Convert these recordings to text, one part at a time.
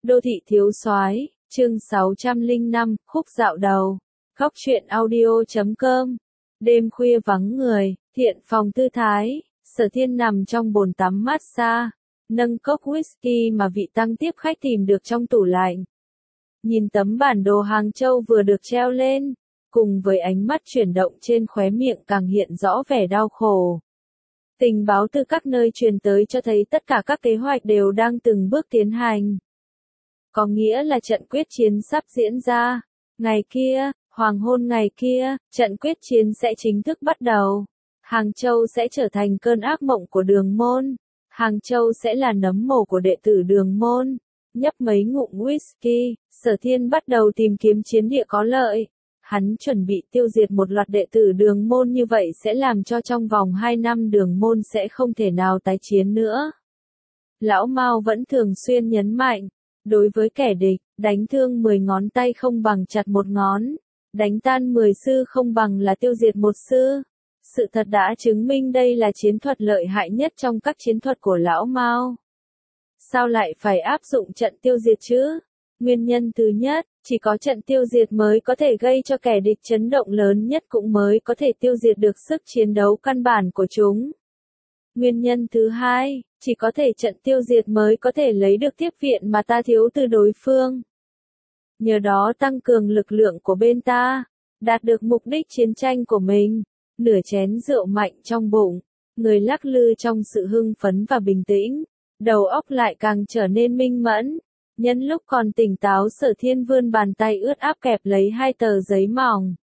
Đô thị thiếu soái, chương 605, khúc dạo đầu. Góc truyện audio.com. Đêm khuya vắng người, thiện phòng tư thái, Sở Thiên nằm trong bồn tắm massage, nâng cốc whisky mà vị tăng tiếp khách tìm được trong tủ lạnh. Nhìn tấm bản đồ Hàng Châu vừa được treo lên, cùng với ánh mắt chuyển động trên khóe miệng càng hiện rõ vẻ đau khổ. Tình báo từ các nơi truyền tới cho thấy tất cả các kế hoạch đều đang từng bước tiến hành. Có nghĩa là trận quyết chiến sắp diễn ra. Ngày kia, hoàng hôn ngày kia, trận quyết chiến sẽ chính thức bắt đầu. Hàng Châu sẽ trở thành cơn ác mộng của Đường Môn. Hàng Châu sẽ là nấm mồ của đệ tử Đường Môn. Nhấp mấy ngụm whisky, Sở Thiên bắt đầu tìm kiếm chiến địa có lợi. Hắn chuẩn bị tiêu diệt một loạt đệ tử Đường Môn, như vậy sẽ làm cho trong vòng 2 năm Đường Môn sẽ không thể nào tái chiến nữa. Lão Mao vẫn thường xuyên nhấn mạnh, đối với kẻ địch, đánh thương 10 ngón tay không bằng chặt một ngón, đánh tan 10 sư không bằng là tiêu diệt một sư. Sự thật đã chứng minh đây là chiến thuật lợi hại nhất trong các chiến thuật của Lão Mao. Sao lại phải áp dụng trận tiêu diệt chứ? Nguyên nhân thứ nhất, chỉ có trận tiêu diệt mới có thể gây cho kẻ địch chấn động lớn nhất, cũng mới có thể tiêu diệt được sức chiến đấu căn bản của chúng. Nguyên nhân thứ hai, chỉ có thể trận tiêu diệt mới có thể lấy được tiếp viện mà ta thiếu từ đối phương. Nhờ đó tăng cường lực lượng của bên ta, đạt được mục đích chiến tranh của mình. Nửa chén rượu mạnh trong bụng, người lắc lư trong sự hưng phấn và bình tĩnh, đầu óc lại càng trở nên minh mẫn. Nhân lúc còn tỉnh táo, Sở Thiên vươn bàn tay ướt áp kẹp lấy 2 tờ giấy mỏng.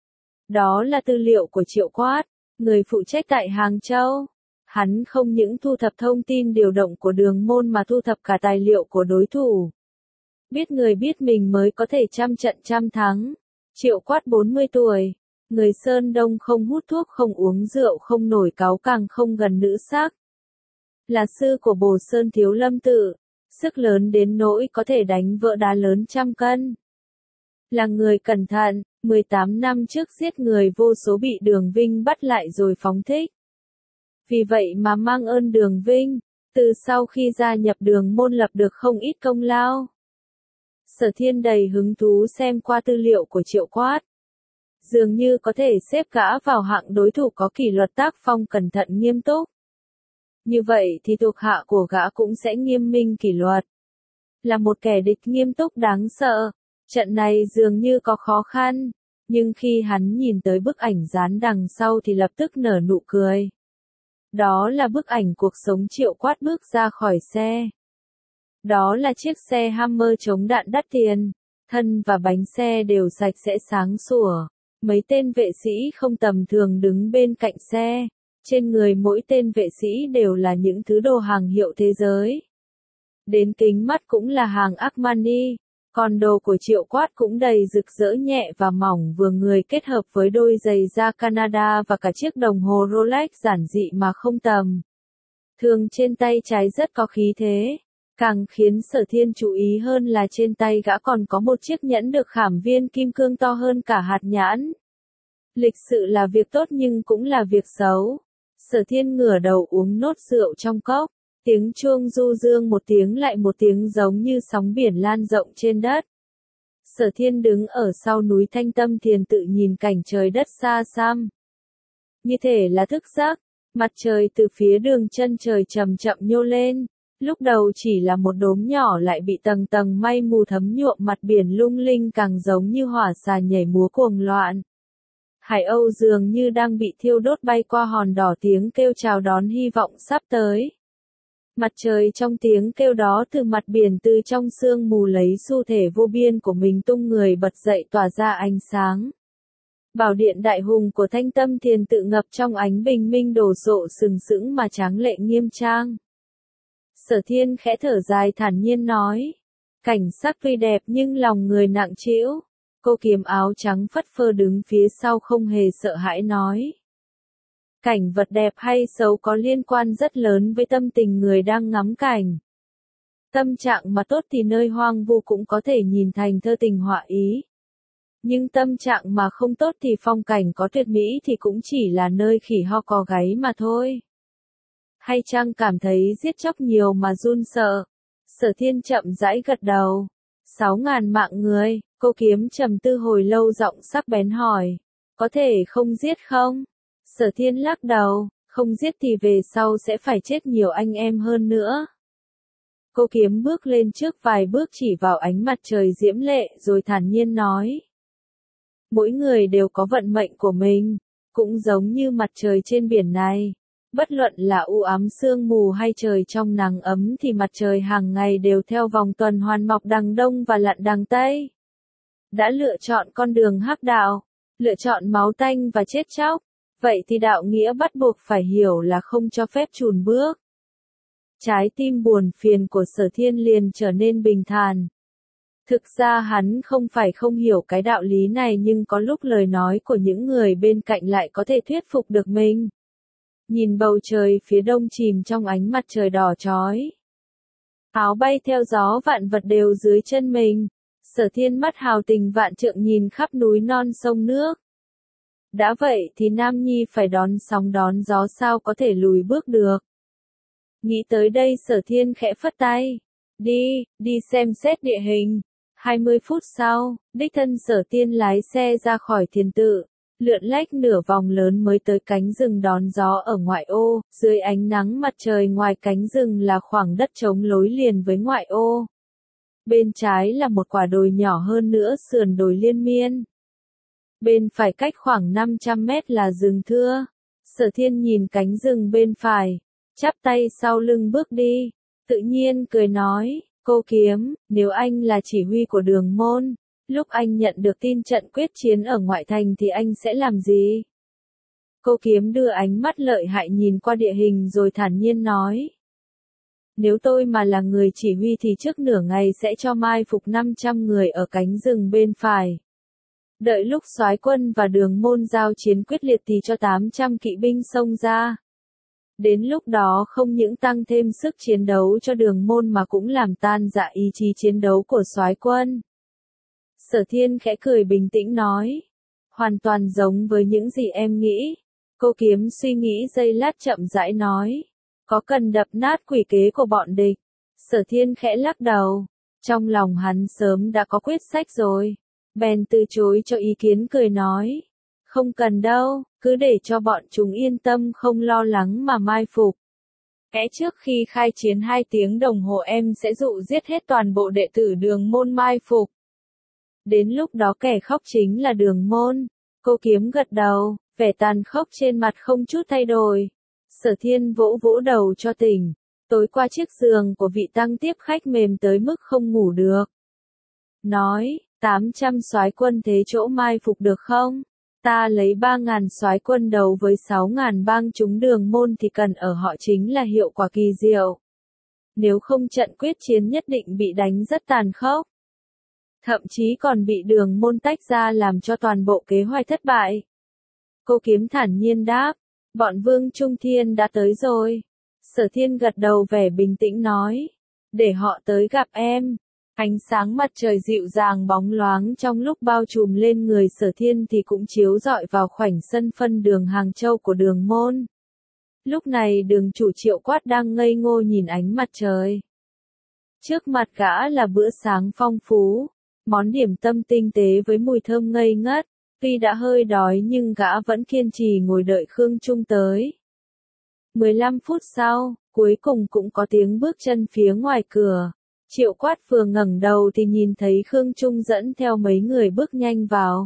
Đó là tư liệu của Triệu Quát, người phụ trách tại Hàng Châu. Hắn không những thu thập thông tin điều động của Đường Môn mà thu thập cả tài liệu của đối thủ. Biết người biết mình mới có thể trăm trận trăm thắng. Triệu Quát 40 tuổi, người Sơn Đông, không hút thuốc, không uống rượu, không nổi cáu, càng không gần nữ sắc. Là sư của Bồ Sơn Thiếu Lâm Tự, sức lớn đến nỗi có thể đánh vỡ đá lớn 100 cân. Là người cẩn thận, 18 năm trước giết người vô số bị Đường Vinh bắt lại rồi phóng thích. Vì vậy mà mang ơn Đường Vinh, từ sau khi gia nhập Đường Môn lập được không ít công lao. Sở Thiên đầy hứng thú xem qua tư liệu của Triệu Quát. Dường như có thể xếp gã vào hạng đối thủ có kỷ luật tác phong, cẩn thận nghiêm túc. Như vậy thì thuộc hạ của gã cũng sẽ nghiêm minh kỷ luật. Là một kẻ địch nghiêm túc đáng sợ. Trận này dường như có khó khăn, nhưng khi hắn nhìn tới bức ảnh dán đằng sau thì lập tức nở nụ cười. Đó là bức ảnh cuộc sống Triệu Quát bước ra khỏi xe. Đó là chiếc xe Hammer chống đạn đắt tiền, thân và bánh xe đều sạch sẽ sáng sủa. Mấy tên vệ sĩ không tầm thường đứng bên cạnh xe. Trên người mỗi tên vệ sĩ đều là những thứ đồ hàng hiệu thế giới. Đến kính mắt cũng là hàng Armani. Còn đồ của Triệu Quát cũng đầy rực rỡ, nhẹ và mỏng vừa người, kết hợp với đôi giày da Canada và cả chiếc đồng hồ Rolex giản dị mà không tầm thường trên tay trái rất có khí thế. Càng khiến Sở Thiên chú ý hơn là trên tay gã còn có một chiếc nhẫn được khảm viên kim cương to hơn cả hạt nhãn. Lịch sự là việc tốt nhưng cũng là việc xấu. Sở Thiên ngửa đầu uống nốt rượu trong cốc. Tiếng chuông du dương một tiếng lại một tiếng, giống như sóng biển lan rộng trên đất. Sở Thiên đứng ở sau núi Thanh Tâm Thiền tự nhìn cảnh trời đất xa xăm. Như thể là thức giấc, mặt trời từ phía đường chân trời chậm chậm nhô lên. Lúc đầu chỉ là một đốm nhỏ lại bị tầng tầng mây mù thấm nhuộm mặt biển lung linh, càng giống như hỏa xà nhảy múa cuồng loạn. Hải âu dường như đang bị thiêu đốt bay qua hòn đỏ, tiếng kêu chào đón hy vọng sắp tới. Mặt trời trong tiếng kêu đó từ mặt biển, từ trong sương mù lấy xu thể vô biên của mình tung người bật dậy, tỏa ra ánh sáng. Bảo điện đại hùng của Thanh Tâm Thiền tự ngập trong ánh bình minh đổ rộ, sừng sững mà tráng lệ nghiêm trang. Sở Thiên khẽ thở dài thản nhiên nói. Cảnh sắc tuy đẹp nhưng lòng người nặng trĩu. Cô kiếm áo trắng phất phơ đứng phía sau không hề sợ hãi nói. Cảnh vật đẹp hay xấu có liên quan rất lớn với tâm tình người đang ngắm cảnh. Tâm trạng mà tốt thì nơi hoang vu cũng có thể nhìn thành thơ tình họa ý. Nhưng tâm trạng mà không tốt thì phong cảnh có tuyệt mỹ thì cũng chỉ là nơi khỉ ho có gáy mà thôi. Hay chăng cảm thấy giết chóc nhiều mà run sợ? Sở Thiên chậm rãi gật đầu. 6.000 mạng người, cô kiếm trầm tư hồi lâu giọng sắc bén hỏi. Có thể không giết không? Sở Thiên lắc đầu, không giết thì về sau sẽ phải chết nhiều anh em hơn nữa. Cô kiếm bước lên trước vài bước chỉ vào ánh mặt trời diễm lệ rồi thản nhiên nói. Mỗi người đều có vận mệnh của mình, cũng giống như mặt trời trên biển này. Bất luận là u ám sương mù hay trời trong nắng ấm thì mặt trời hàng ngày đều theo vòng tuần hoàn mọc đằng đông và lặn đằng tây. Đã lựa chọn con đường hắc đạo, lựa chọn máu tanh và chết chóc, vậy thì đạo nghĩa bắt buộc phải hiểu là không cho phép chùn bước. Trái tim buồn phiền của Sở Thiên liền trở nên bình thản. Thực ra hắn không phải không hiểu cái đạo lý này nhưng có lúc lời nói của những người bên cạnh lại có thể thuyết phục được mình. Nhìn bầu trời phía đông chìm trong ánh mặt trời đỏ chói. Áo bay theo gió vạn vật đều dưới chân mình. Sở Thiên mắt hào tình vạn trượng nhìn khắp núi non sông nước. Đã vậy thì Nam Nhi phải đón sóng đón gió sao có thể lùi bước được. Nghĩ tới đây Sở Thiên khẽ phất tay. Đi xem xét địa hình. 20 phút sau, đích thân Sở Thiên lái xe ra khỏi thiền tự. Lượn lách nửa vòng lớn mới tới cánh rừng đón gió ở ngoại ô, dưới ánh nắng mặt trời ngoài cánh rừng là khoảng đất trống lối liền với ngoại ô. Bên trái là một quả đồi nhỏ hơn nữa sườn đồi liên miên. Bên phải cách khoảng 500 mét là rừng thưa. Sở Thiên nhìn cánh rừng bên phải, chắp tay sau lưng bước đi, tự nhiên cười nói, cô kiếm, nếu anh là chỉ huy của Đường Môn, lúc anh nhận được tin trận quyết chiến ở ngoại thành thì anh sẽ làm gì? Cô kiếm đưa ánh mắt lợi hại nhìn qua địa hình rồi thản nhiên nói. Nếu tôi mà là người chỉ huy thì trước nửa ngày sẽ cho mai phục 500 người ở cánh rừng bên phải. Đợi lúc soái quân và Đường Môn giao chiến quyết liệt thì cho 800 kỵ binh xông ra. Đến lúc đó không những tăng thêm sức chiến đấu cho Đường Môn mà cũng làm tan rã ý chí chiến đấu của soái quân. Sở Thiên khẽ cười bình tĩnh nói. Hoàn toàn giống với những gì em nghĩ. Cô kiếm suy nghĩ giây lát chậm rãi nói. Có cần đập nát quỷ kế của bọn địch? Sở Thiên khẽ lắc đầu. Trong lòng hắn sớm đã có quyết sách rồi. Bèn từ chối cho ý kiến cười nói. Không cần đâu, cứ để cho bọn chúng yên tâm không lo lắng mà mai phục. Trước khi khai chiến 2 tiếng đồng hồ em sẽ dụ giết hết toàn bộ đệ tử Đường Môn mai phục. Đến lúc đó kẻ khóc chính là Đường Môn. Cô kiếm gật đầu, vẻ tàn khốc trên mặt không chút thay đổi. Sở Thiên vỗ vỗ đầu cho tỉnh. Tối qua chiếc giường của vị tăng tiếp khách mềm tới mức không ngủ được. Nói, 800 soái quân thế chỗ mai phục được không? Ta lấy 3.000 soái quân đầu với 6.000 bang chúng Đường Môn thì cần ở họ chính là hiệu quả kỳ diệu. Nếu không trận quyết chiến nhất định bị đánh rất tàn khốc. Thậm chí còn bị Đường Môn tách ra làm cho toàn bộ kế hoạch thất bại. Cô kiếm thản nhiên đáp, bọn Vương Trung Thiên đã tới rồi. Sở Thiên gật đầu vẻ bình tĩnh nói, để họ tới gặp em. Ánh sáng mặt trời dịu dàng bóng loáng trong lúc bao trùm lên người Sở Thiên thì cũng chiếu rọi vào khoảnh sân phân đường Hàng Châu của Đường Môn. Lúc này Đường chủ Triệu Quát đang ngây ngô nhìn ánh mặt trời. Trước mặt gã là bữa sáng phong phú, món điểm tâm tinh tế với mùi thơm ngây ngất. Tuy đã hơi đói nhưng gã vẫn kiên trì ngồi đợi Khương Trung tới. 15 phút sau, cuối cùng cũng có tiếng bước chân phía ngoài cửa. Triệu Quát vừa ngẩng đầu thì nhìn thấy Khương Trung dẫn theo mấy người bước nhanh vào.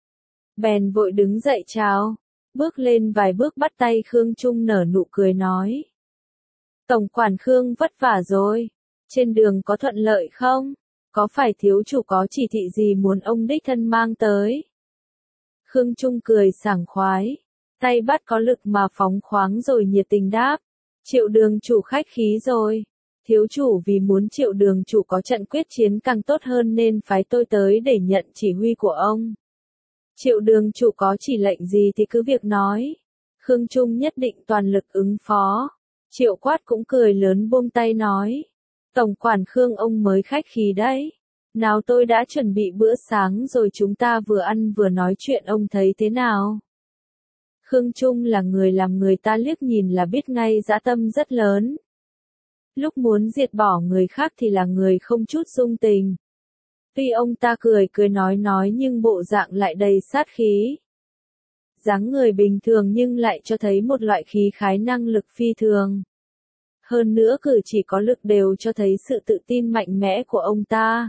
Bèn vội đứng dậy chào, bước lên vài bước bắt tay Khương Trung nở nụ cười nói. Tổng quản Khương vất vả rồi, trên đường có thuận lợi không? Có phải thiếu chủ có chỉ thị gì muốn ông đích thân mang tới? Khương Trung cười sảng khoái, tay bắt có lực mà phóng khoáng rồi nhiệt tình đáp. Triệu đường chủ khách khí rồi. Thiếu chủ vì muốn Triệu đường chủ có trận quyết chiến càng tốt hơn nên phái tôi tới để nhận chỉ huy của ông. Triệu đường chủ có chỉ lệnh gì thì cứ việc nói. Khương Trung nhất định toàn lực ứng phó. Triệu Quát cũng cười lớn buông tay nói. Tổng quản Khương ông mới khách khí đấy. Nào tôi đã chuẩn bị bữa sáng rồi chúng ta vừa ăn vừa nói chuyện ông thấy thế nào? Khương Trung là người làm người ta liếc nhìn là biết ngay dã tâm rất lớn. lúc muốn diệt bỏ người khác thì là người không chút dung tình. Tuy ông ta cười cười nói nhưng bộ dạng lại đầy sát khí. Dáng người bình thường nhưng lại cho thấy một loại khí khái năng lực phi thường. Hơn nữa cử chỉ có lực đều cho thấy sự tự tin mạnh mẽ của ông ta.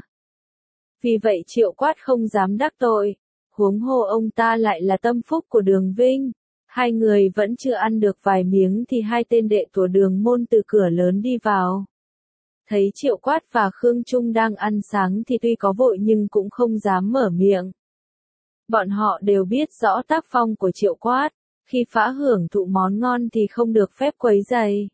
Vì vậy Triệu Quát không dám đắc tội, huống hồ ông ta lại là tâm phúc của Đường Vinh. Hai người vẫn chưa ăn được vài miếng thì hai tên đệ của Đường môn từ cửa lớn đi vào. Thấy Triệu Quát và Khương Trung đang ăn sáng thì tuy có vội nhưng cũng không dám mở miệng. Bọn họ đều biết rõ tác phong của Triệu Quát, khi phá hưởng thụ món ngon thì không được phép quấy rầy.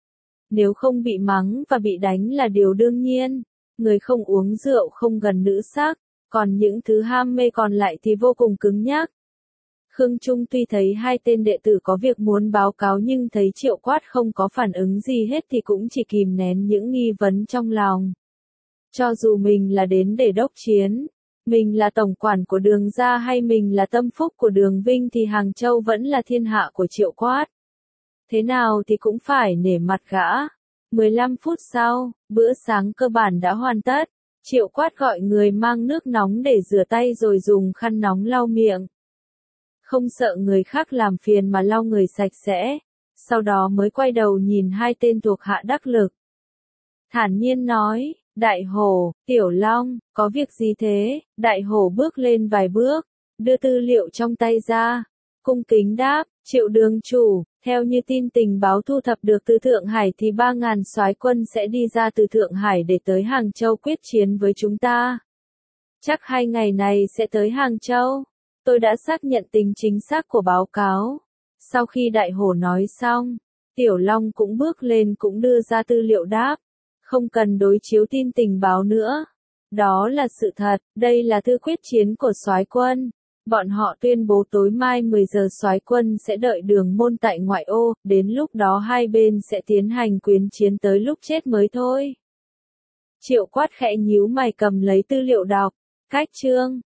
Nếu không bị mắng và bị đánh là điều đương nhiên, người không uống rượu không gần nữ sắc, còn những thứ ham mê còn lại thì vô cùng cứng nhắc. Khương Trung tuy thấy hai tên đệ tử có việc muốn báo cáo nhưng thấy Triệu Quát không có phản ứng gì hết thì cũng chỉ kìm nén những nghi vấn trong lòng. Cho dù mình là đến để đốc chiến, mình là tổng quản của Đường gia hay mình là tâm phúc của Đường Vinh thì Hàng Châu vẫn là thiên hạ của Triệu Quát. Thế nào thì cũng phải nể mặt gã. 15 phút sau, bữa sáng cơ bản đã hoàn tất. Triệu Quát gọi người mang nước nóng để rửa tay rồi dùng khăn nóng lau miệng. Không sợ người khác làm phiền mà lau người sạch sẽ. Sau đó mới quay đầu nhìn hai tên thuộc hạ đắc lực. Thản nhiên nói, Đại Hổ, Tiểu Long, có việc gì thế? Đại Hổ bước lên vài bước, đưa tư liệu trong tay ra. Cung kính đáp, Triệu đường chủ, theo như tin tình báo thu thập được từ Thượng Hải thì 3.000 soái quân sẽ đi ra từ Thượng Hải để tới Hàng Châu quyết chiến với chúng ta. Chắc 2 ngày này sẽ tới Hàng Châu. Tôi đã xác nhận tính chính xác của báo cáo. Sau khi Đại Hổ nói xong, Tiểu Long cũng bước lên cũng đưa ra tư liệu đáp. Không cần đối chiếu tin tình báo nữa. Đó là sự thật, đây là thư quyết chiến của soái quân. Bọn họ tuyên bố tối mai 10 giờ soái quân sẽ đợi Đường môn tại ngoại ô, đến lúc đó hai bên sẽ tiến hành quyết chiến tới lúc chết mới thôi. Triệu Quát khẽ nhíu mày cầm lấy tư liệu đọc. Cách chương